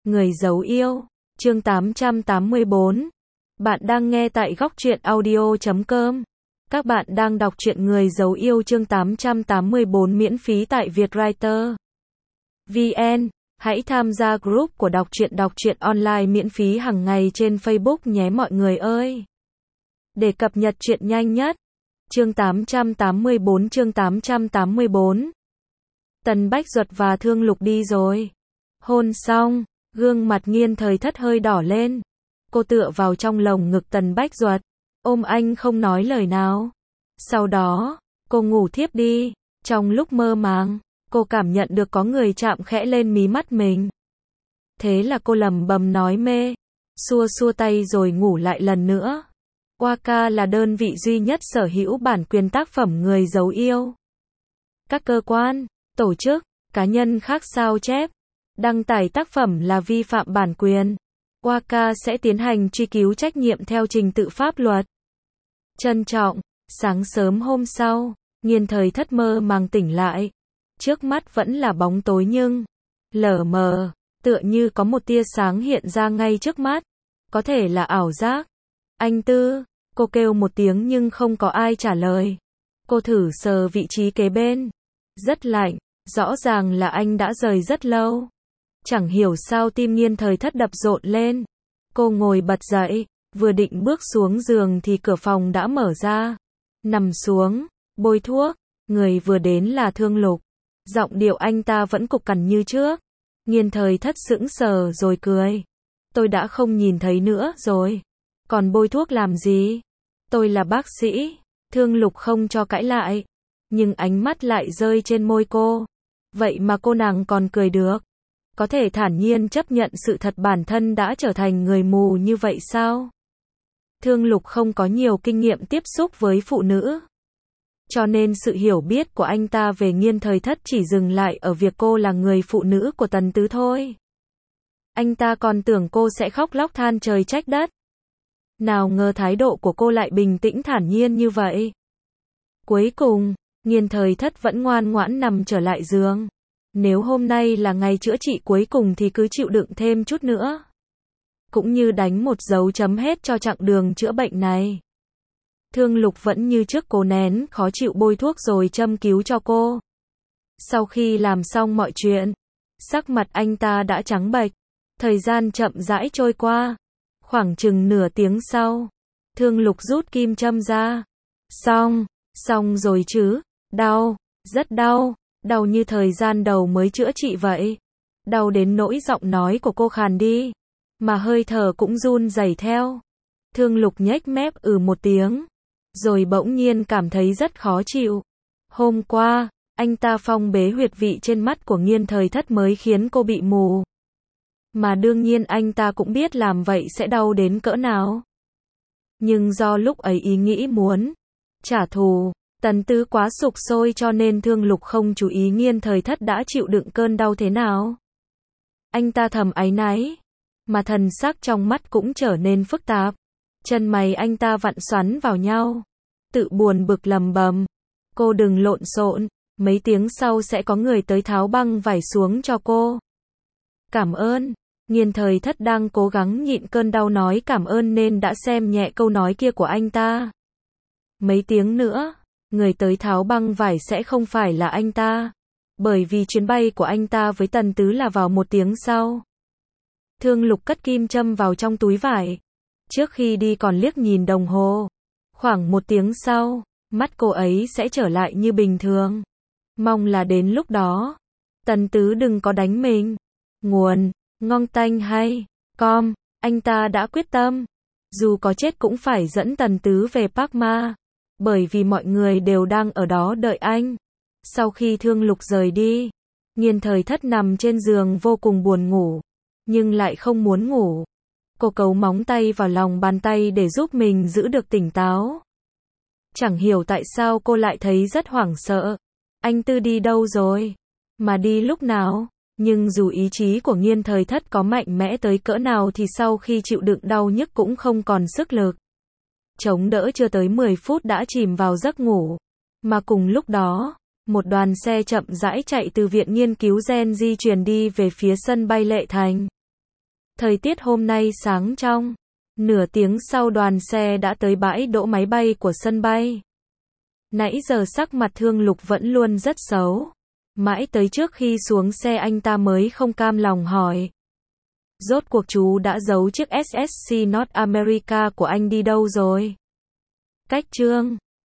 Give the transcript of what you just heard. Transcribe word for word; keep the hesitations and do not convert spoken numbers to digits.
Người giấu yêu, chương tám trăm tám mươi bốn. Bạn đang nghe tại góc truyện audio chấm com. Các bạn đang đọc truyện Người giấu yêu chương tám trăm tám mươi bốn miễn phí tại Vietwriter vê en. Hãy tham gia group của đọc truyện đọc truyện online miễn phí hàng ngày trên Facebook nhé mọi người ơi. Để cập nhật truyện nhanh nhất. Chương tám trăm tám mươi bốn chương tám trăm tám mươi bốn. Tần Bách Duật và Thương Lục đi rồi. Hôn xong, gương mặt Nghiên Thời Thất hơi đỏ lên. Cô tựa vào trong lồng ngực Tần Bách Duật, ôm anh không nói lời nào. Sau đó, cô ngủ thiếp đi. Trong lúc mơ màng, cô cảm nhận được có người chạm khẽ lên mí mắt mình. Thế là cô lẩm bẩm nói mê, xua xua tay rồi ngủ lại lần nữa. Waka là đơn vị duy nhất sở hữu bản quyền tác phẩm Người giấu yêu. Các cơ quan, tổ chức, cá nhân khác sao chép, đăng tải tác phẩm là vi phạm bản quyền. Waka sẽ tiến hành truy cứu trách nhiệm theo trình tự pháp luật. Trân trọng. Sáng sớm hôm sau, Nghiên Thời Thất mơ màng tỉnh lại. Trước mắt vẫn là bóng tối nhưng lờ mờ, tựa như có một tia sáng hiện ra ngay trước mắt. Có thể là ảo giác. Anh Tư, cô kêu một tiếng nhưng không có ai trả lời. Cô thử sờ vị trí kế bên. Rất lạnh, rõ ràng là anh đã rời rất lâu. Chẳng hiểu sao tim Nghiên Thời Thất đập rộn lên. Cô ngồi bật dậy, vừa định bước xuống giường thì cửa phòng đã mở ra. Nằm xuống, bôi thuốc, người vừa đến là Thương Lục. Giọng điệu anh ta vẫn cục cằn như trước. Nghiên Thời Thất sững sờ rồi cười. Tôi đã không nhìn thấy nữa rồi. Còn bôi thuốc làm gì? Tôi là bác sĩ. Thương Lục không cho cãi lại. Nhưng ánh mắt lại rơi trên môi cô. Vậy mà cô nàng còn cười được. Có thể thản nhiên chấp nhận sự thật bản thân đã trở thành người mù như vậy sao? Thương Lục không có nhiều kinh nghiệm tiếp xúc với phụ nữ. Cho nên sự hiểu biết của anh ta về Nghiên Thời Thất chỉ dừng lại ở việc cô là người phụ nữ của Tần Tứ thôi. Anh ta còn tưởng cô sẽ khóc lóc than trời trách đất. Nào ngờ thái độ của cô lại bình tĩnh thản nhiên như vậy. Cuối cùng, Nghiên Thời Thất vẫn ngoan ngoãn nằm trở lại giường. Nếu hôm nay là ngày chữa trị cuối cùng thì cứ chịu đựng thêm chút nữa. Cũng như đánh một dấu chấm hết cho chặng đường chữa bệnh này. Thương Lục vẫn như trước cố nén khó chịu bôi thuốc rồi châm cứu cho cô. Sau khi làm xong mọi chuyện, sắc mặt anh ta đã trắng bệch. Thời gian chậm rãi trôi qua. Khoảng chừng nửa tiếng sau, Thương Lục rút kim châm ra. Xong, xong rồi chứ, đau, rất đau, đau như thời gian đầu mới chữa trị vậy. Đau đến nỗi giọng nói của cô khàn đi, mà hơi thở cũng run rẩy theo. Thương Lục nhếch mép ừ một tiếng, rồi bỗng nhiên cảm thấy rất khó chịu. Hôm qua, anh ta phong bế huyệt vị trên mắt của Nghiên Thời Thất mới khiến cô bị mù. Mà đương nhiên anh ta cũng biết làm vậy sẽ đau đến cỡ nào. Nhưng do lúc ấy ý nghĩ muốn trả thù Tần Tứ quá sục sôi cho nên Thương Lục không chú ý Nghiên Thời Thất đã chịu đựng cơn đau thế nào. Anh ta thầm áy náy, mà thần sắc trong mắt cũng trở nên phức tạp. Chân mày anh ta vặn xoắn vào nhau, tự buồn bực lầm bầm. Cô đừng lộn xộn, mấy tiếng sau sẽ có người tới tháo băng vải xuống cho cô. Cảm ơn. Nghiên Thời Thất đang cố gắng nhịn cơn đau nói cảm ơn nên đã xem nhẹ câu nói kia của anh ta. Mấy tiếng nữa, người tới tháo băng vải sẽ không phải là anh ta. Bởi vì chuyến bay của anh ta với Tần Tứ là vào một tiếng sau. Thương Lục cất kim châm vào trong túi vải. Trước khi đi còn liếc nhìn đồng hồ. Khoảng một tiếng sau, mắt cô ấy sẽ trở lại như bình thường. Mong là đến lúc đó, Tần Tứ đừng có đánh mình. Nguồn, ngon tanh hay, com, anh ta đã quyết tâm. Dù có chết cũng phải dẫn Tần Tứ về Park Ma. Bởi vì mọi người đều đang ở đó đợi anh. Sau khi Thương Lục rời đi, Nghiên Thời Thất nằm trên giường vô cùng buồn ngủ. Nhưng lại không muốn ngủ. Cô cấu móng tay vào lòng bàn tay để giúp mình giữ được tỉnh táo. Chẳng hiểu tại sao cô lại thấy rất hoảng sợ. Anh Tư đi đâu rồi? Mà đi lúc nào? Nhưng dù ý chí của Nghiên Thời Thất có mạnh mẽ tới cỡ nào thì sau khi chịu đựng đau nhức cũng không còn sức lực. Chống đỡ chưa tới mười phút đã chìm vào giấc ngủ. Mà cùng lúc đó, một đoàn xe chậm rãi chạy từ Viện Nghiên cứu Gen di chuyển đi về phía sân bay Lệ Thành. Thời tiết hôm nay sáng trong. Nửa tiếng sau đoàn xe đã tới bãi đỗ máy bay của sân bay. Nãy giờ sắc mặt Thương Lục vẫn luôn rất xấu. Mãi tới trước khi xuống xe anh ta mới không cam lòng hỏi. Rốt cuộc chú đã giấu chiếc ét ét xê North America của anh đi đâu rồi? Cách Trương